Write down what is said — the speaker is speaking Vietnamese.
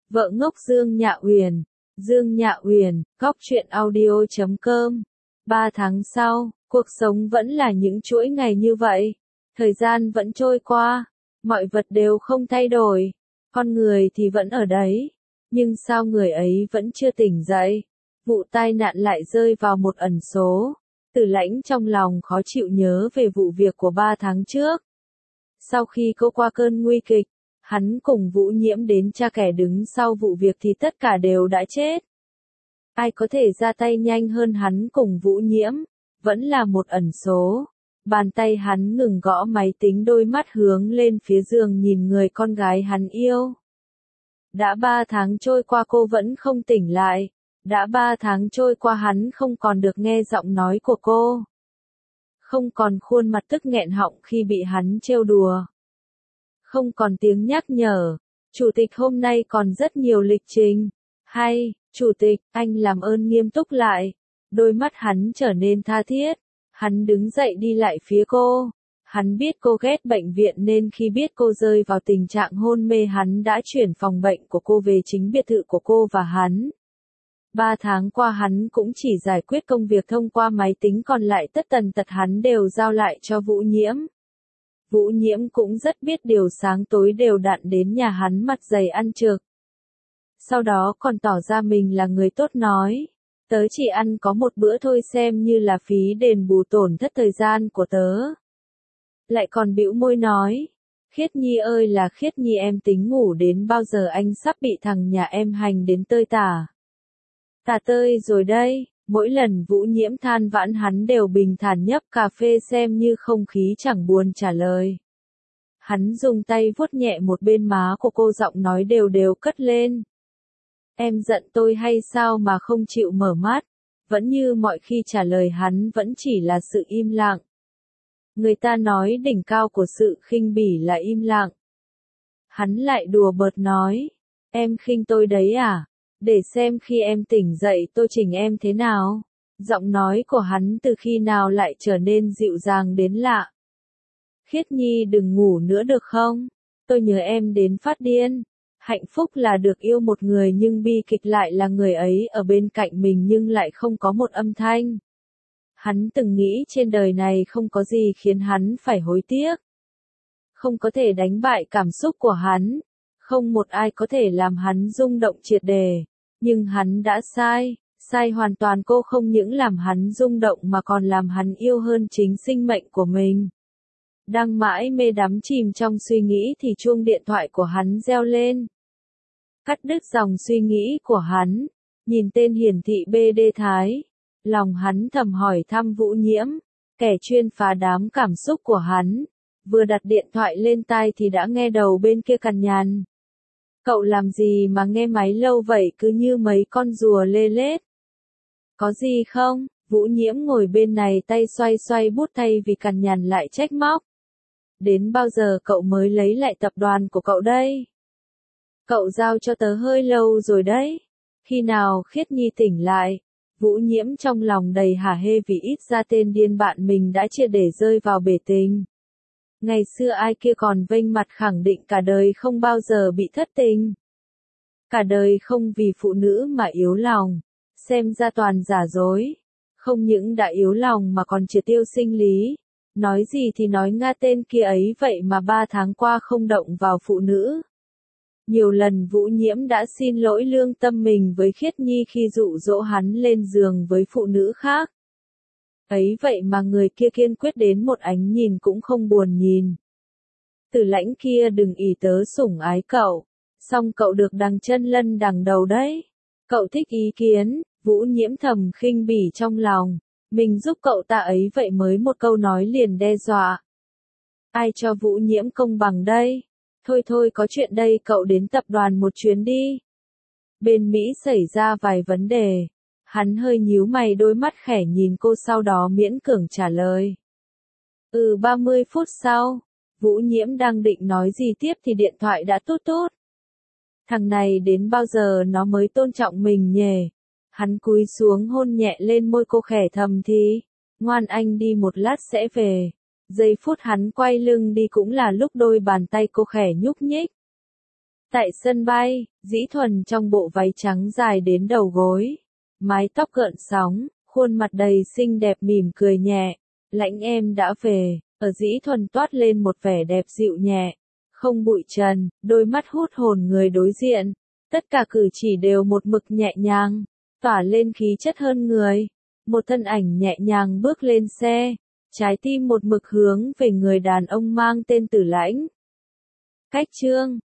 Vợ ngốc Dương Nhạ Uyển. Dương Nhạ Uyển, góc truyện audio.com. 3 tháng sau, cuộc sống vẫn là những chuỗi ngày như vậy. Thời gian vẫn trôi qua, mọi vật đều không thay đổi. Con người thì vẫn ở đấy. Nhưng sao người ấy vẫn chưa tỉnh dậy? Vụ tai nạn lại rơi vào một ẩn số. Tử Lãnh trong lòng khó chịu nhớ về vụ việc của 3 tháng trước. Sau khi cô qua cơn nguy kịch, hắn cùng Vũ Nhiễm đến tra kẻ đứng sau vụ việc thì tất cả đều đã chết. Ai có thể ra tay nhanh hơn hắn cùng Vũ Nhiễm, vẫn là một ẩn số. Bàn tay hắn ngừng gõ máy tính, đôi mắt hướng lên phía giường nhìn người con gái hắn yêu. Đã 3 tháng trôi qua cô vẫn không tỉnh lại. Đã 3 tháng trôi qua hắn không còn được nghe giọng nói của cô. Không còn khuôn mặt tức nghẹn họng khi bị hắn trêu đùa. Không còn tiếng nhắc nhở. Chủ tịch hôm nay còn rất nhiều lịch trình. Hay, chủ tịch, anh làm ơn nghiêm túc lại. Đôi mắt hắn trở nên tha thiết. Hắn đứng dậy đi lại phía cô. Hắn biết cô ghét bệnh viện nên khi biết cô rơi vào tình trạng hôn mê hắn đã chuyển phòng bệnh của cô về chính biệt thự của cô và hắn. 3 tháng qua hắn cũng chỉ giải quyết công việc thông qua máy tính, còn lại tất tần tật hắn đều giao lại cho Vũ Nhiễm. Vũ Nhiễm cũng rất biết điều, sáng tối đều đặn đến nhà hắn mặt dày ăn trực. Sau đó còn tỏ ra mình là người tốt, nói, tớ chỉ ăn có một bữa thôi xem như là phí đền bù tổn thất thời gian của tớ. Lại còn bĩu môi nói, Khiết Nhi ơi là Khiết Nhi, em tính ngủ đến bao giờ, anh sắp bị thằng nhà em hành đến tơi tả. Tả tơi rồi đây. Mỗi lần Vũ Nhiễm than vãn hắn đều bình thản nhấp cà phê xem như không khí, chẳng buồn trả lời. Hắn dùng tay vuốt nhẹ một bên má của cô, giọng nói đều đều cất lên. Em giận tôi hay sao mà không chịu mở mắt? Vẫn như mọi khi trả lời hắn vẫn chỉ là sự im lặng. Người ta nói đỉnh cao của sự khinh bỉ là im lặng. Hắn lại đùa bợt nói, em khinh tôi đấy à? Để xem khi em tỉnh dậy tôi chỉnh em thế nào. Giọng nói của hắn từ khi nào lại trở nên dịu dàng đến lạ. Khiết Nhi đừng ngủ nữa được không? Tôi nhớ em đến phát điên. Hạnh phúc là được yêu một người, nhưng bi kịch lại là người ấy ở bên cạnh mình nhưng lại không có một âm thanh. Hắn từng nghĩ trên đời này không có gì khiến hắn phải hối tiếc. Không có thể đánh bại cảm xúc của hắn. Không một ai có thể làm hắn rung động triệt đề. Nhưng hắn đã sai, sai hoàn toàn. Cô không những làm hắn rung động mà còn làm hắn yêu hơn chính sinh mệnh của mình. Đang mãi mê đắm chìm trong suy nghĩ thì chuông điện thoại của hắn reo lên. Cắt đứt dòng suy nghĩ của hắn, nhìn tên hiển thị BD Thái. Lòng hắn thầm hỏi thăm Vũ Nhiễm, kẻ chuyên phá đám cảm xúc của hắn. Vừa đặt điện thoại lên tai thì đã nghe đầu bên kia cằn nhằn. Cậu làm gì mà nghe máy lâu vậy, cứ như mấy con rùa lê lết. Có gì không? Vũ Nhiễm ngồi bên này tay xoay xoay bút thay vì cằn nhằn lại trách móc. Đến bao giờ cậu mới lấy lại tập đoàn của cậu đây? Cậu giao cho tớ hơi lâu rồi đấy. Khi nào Khiết Nhi tỉnh lại? Vũ Nhiễm trong lòng đầy hả hê vì ít ra tên điên bạn mình đã triệt để rơi vào bể tình. Ngày xưa ai kia còn vênh mặt khẳng định cả đời không bao giờ bị thất tình. Cả đời không vì phụ nữ mà yếu lòng. Xem ra toàn giả dối. Không những đã yếu lòng mà còn triệt tiêu sinh lý. Nói gì thì nói, Nga tên kia ấy vậy mà 3 tháng qua không động vào phụ nữ. Nhiều lần Vũ Nhiễm đã xin lỗi lương tâm mình với Khiết Nhi khi dụ dỗ hắn lên giường với phụ nữ khác. Ấy vậy mà người kia kiên quyết đến một ánh nhìn cũng không buồn nhìn. Tử Lãnh kia đừng ỷ tớ sủng ái cậu. Xong cậu được đằng chân lân đằng đầu đấy. Cậu thích ý kiến. Vũ Nhiễm thầm khinh bỉ trong lòng. Mình giúp cậu ta ấy vậy mới một câu nói liền đe dọa. Ai cho Vũ Nhiễm công bằng đây? Thôi thôi, có chuyện đây, cậu đến tập đoàn một chuyến đi. Bên Mỹ xảy ra vài vấn đề. Hắn hơi nhíu mày, đôi mắt khẽ nhìn cô, sau đó miễn cưỡng trả lời. 30 phút sau, Vũ Nhiễm đang định nói gì tiếp thì điện thoại đã tút tút. Thằng này đến bao giờ nó mới tôn trọng mình nhỉ? Hắn cúi xuống hôn nhẹ lên môi cô, khẽ thầm thì, ngoan anh đi một lát sẽ về. Giây phút hắn quay lưng đi cũng là lúc đôi bàn tay cô khẽ nhúc nhích. Tại sân bay, Dĩ Thuần trong bộ váy trắng dài đến đầu gối, mái tóc gợn sóng, khuôn mặt đầy xinh đẹp mỉm cười nhẹ. Lãnh em đã về, ở Dĩ Thuần toát lên một vẻ đẹp dịu nhẹ, không bụi trần, đôi mắt hút hồn người đối diện. Tất cả cử chỉ đều một mực nhẹ nhàng, tỏa lên khí chất hơn người. Một thân ảnh nhẹ nhàng bước lên xe, trái tim một mực hướng về người đàn ông mang tên Tử Lãnh. Cách chương